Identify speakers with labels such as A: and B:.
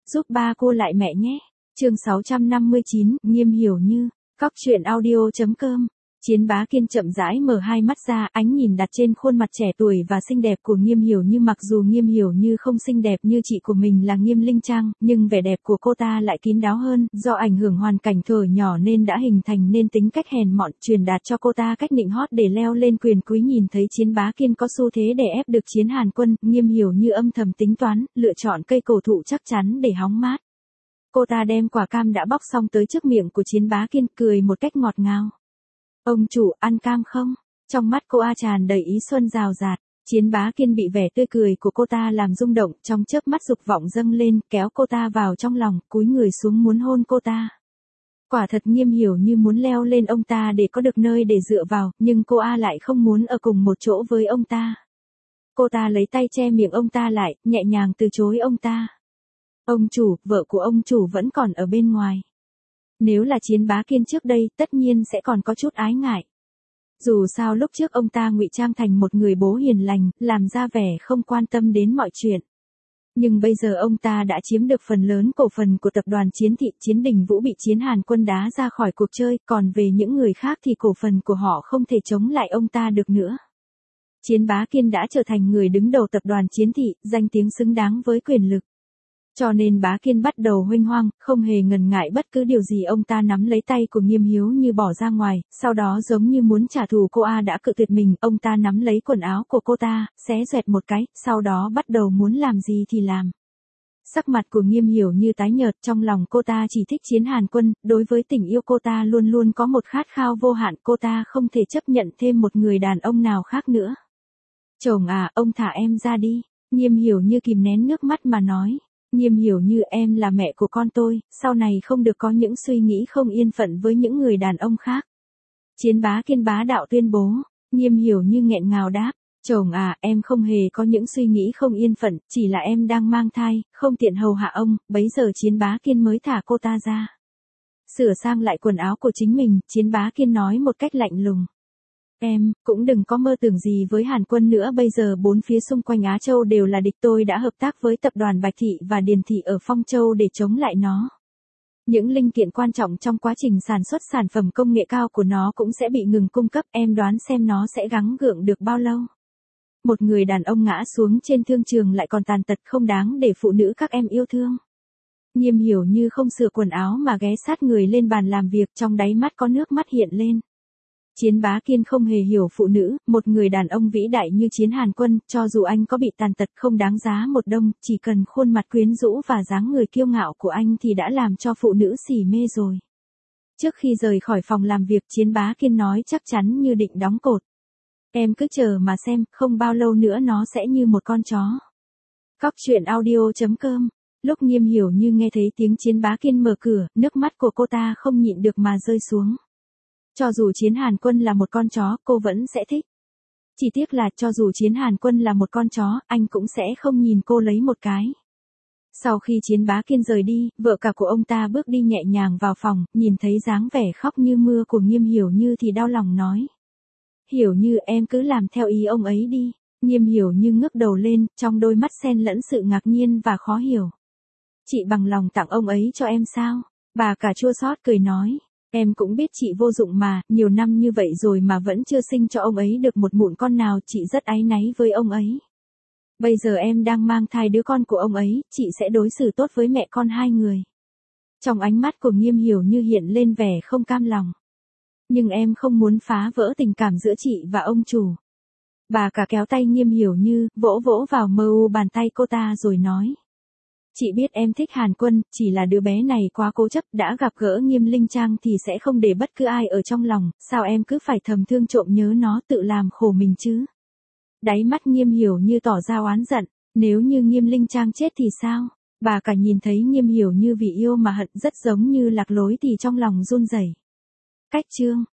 A: giúp ba cô lại mẹ nhé. Chương 659, Nghiêm Hiểu Như. Cóc truyện audio.com. Chiến Bá Kiên chậm rãi mở hai mắt ra, ánh nhìn đặt trên khuôn mặt trẻ tuổi và xinh đẹp của Nghiêm Hiểu Như. Mặc dù Nghiêm Hiểu Như không xinh đẹp như chị của mình là Nghiêm Linh Trang, nhưng vẻ đẹp của cô ta lại kín đáo hơn, do ảnh hưởng hoàn cảnh thuở nhỏ nên đã hình thành nên tính cách hèn mọn, truyền đạt cho cô ta cách nịnh hót để leo lên quyền quý. Nhìn thấy Chiến Bá Kiên có xu thế để ép được Chiến Hàn Quân, Nghiêm Hiểu Như âm thầm tính toán, lựa chọn cây cổ thụ chắc chắn để hóng mát. Cô ta đem quả cam đã bóc xong tới trước miệng của Chiến Bá Kiên, cười một cách ngọt ngào. Ông chủ, ăn cam không? Trong mắt cô tràn đầy ý xuân rào rạt. Chiến Bá Kiên bị vẻ tươi cười của cô ta làm rung động, trong chớp mắt dục vọng dâng lên, kéo cô ta vào trong lòng, cúi người xuống muốn hôn cô ta. Quả thật Nghiêm Hiểu Như muốn leo lên ông ta để có được nơi để dựa vào, nhưng cô lại không muốn ở cùng một chỗ với ông ta. Cô ta lấy tay che miệng ông ta lại, nhẹ nhàng từ chối ông ta. Ông chủ, vợ của ông chủ vẫn còn ở bên ngoài. Nếu là Chiến Bá Kiên trước đây, tất nhiên sẽ còn có chút ái ngại. Dù sao lúc trước ông ta ngụy trang thành một người bố hiền lành, làm ra vẻ không quan tâm đến mọi chuyện. Nhưng bây giờ ông ta đã chiếm được phần lớn cổ phần của tập đoàn Chiến Thị. Chiến Đình Vũ bị Chiến Hàn Quân đá ra khỏi cuộc chơi, còn về những người khác thì cổ phần của họ không thể chống lại ông ta được nữa. Chiến Bá Kiên đã trở thành người đứng đầu tập đoàn Chiến Thị, danh tiếng xứng đáng với quyền lực. Cho nên Bá Kiên bắt đầu huênh hoang, không hề ngần ngại bất cứ điều gì. Ông ta nắm lấy tay của Nghiêm Hiểu Như bỏ ra ngoài, sau đó giống như muốn trả thù cô đã cự tuyệt mình, ông ta nắm lấy quần áo của cô ta, xé xoẹt một cái, sau đó bắt đầu muốn làm gì thì làm. Sắc mặt của Nghiêm Hiểu Như tái nhợt, trong lòng cô ta chỉ thích Chiến Hàn Quân, đối với tình yêu cô ta luôn luôn có một khát khao vô hạn, cô ta không thể chấp nhận thêm một người đàn ông nào khác nữa. Chồng ông thả em ra đi. Nghiêm Hiểu Như kìm nén nước mắt mà nói. Nghiêm Hiểu Như, em là mẹ của con tôi, sau này không được có những suy nghĩ không yên phận với những người đàn ông khác. Chiến Bá Kiên bá đạo tuyên bố. Nghiêm Hiểu Như nghẹn ngào đáp. Chồng em không hề có những suy nghĩ không yên phận, chỉ là em đang mang thai, không tiện hầu hạ ông. Bấy giờ Chiến Bá Kiên mới thả cô ta ra. Sửa sang lại quần áo của chính mình, Chiến Bá Kiên nói một cách lạnh lùng. Em, cũng đừng có mơ tưởng gì với Hàn Quân nữa, bây giờ bốn phía xung quanh Á Châu đều là địch, tôi đã hợp tác với tập đoàn Bạch Thị và Điền Thị ở Phong Châu để chống lại nó. Những linh kiện quan trọng trong quá trình sản xuất sản phẩm công nghệ cao của nó cũng sẽ bị ngừng cung cấp, em đoán xem nó sẽ gắng gượng được bao lâu. Một người đàn ông ngã xuống trên thương trường lại còn tàn tật, không đáng để phụ nữ các em yêu thương. Nghiêm Hiểu Như không sửa quần áo mà ghé sát người lên bàn làm việc, trong đáy mắt có nước mắt hiện lên. Chiến Bá Kiên không hề hiểu phụ nữ, một người đàn ông vĩ đại như Chiến Hàn Quân, cho dù anh có bị tàn tật không đáng giá một đồng, chỉ cần khuôn mặt quyến rũ và dáng người kiêu ngạo của anh thì đã làm cho phụ nữ xỉ mê rồi. Trước khi rời khỏi phòng làm việc, Chiến Bá Kiên nói chắc chắn như định đóng cột. Em cứ chờ mà xem, không bao lâu nữa nó sẽ như một con chó. Cóc truyện audio.com. Lúc Nghiêm Hiểu Như nghe thấy tiếng Chiến Bá Kiên mở cửa, nước mắt của cô ta không nhịn được mà rơi xuống. Cho dù Chiến Hàn Quân là một con chó, cô vẫn sẽ thích. Chỉ tiếc là cho dù Chiến Hàn Quân là một con chó, anh cũng sẽ không nhìn cô lấy một cái. Sau khi Chiến Bá Kiên rời đi, vợ cả của ông ta bước đi nhẹ nhàng vào phòng, nhìn thấy dáng vẻ khóc như mưa của Nghiêm Hiểu Như thì đau lòng nói. Hiểu Như, em cứ làm theo ý ông ấy đi. Nghiêm Hiểu Như ngước đầu lên, trong đôi mắt xen lẫn sự ngạc nhiên và khó hiểu. Chị bằng lòng tặng ông ấy cho em sao? Bà cả chua xót cười nói. Em cũng biết chị vô dụng mà, nhiều năm như vậy rồi mà vẫn chưa sinh cho ông ấy được một mụn con nào, chị rất áy náy với ông ấy. Bây giờ em đang mang thai đứa con của ông ấy, chị sẽ đối xử tốt với mẹ con hai người. Trong ánh mắt của Nghiêm Hiểu Như hiện lên vẻ không cam lòng. Nhưng em không muốn phá vỡ tình cảm giữa chị và ông chủ. Bà cả kéo tay Nghiêm Hiểu Như, vỗ vỗ vào bàn tay cô ta rồi nói. Chị biết em thích Hàn Quân, chỉ là đứa bé này quá cố chấp, đã gặp gỡ Nghiêm Linh Trang thì sẽ không để bất cứ ai ở trong lòng, sao em cứ phải thầm thương trộm nhớ nó, tự làm khổ mình chứ? Đáy mắt Nghiêm Hiểu Như tỏ ra oán giận, nếu như Nghiêm Linh Trang chết thì sao? Bà cả nhìn thấy Nghiêm Hiểu Như vì yêu mà hận rất giống như lạc lối thì trong lòng run rẩy. Cách chương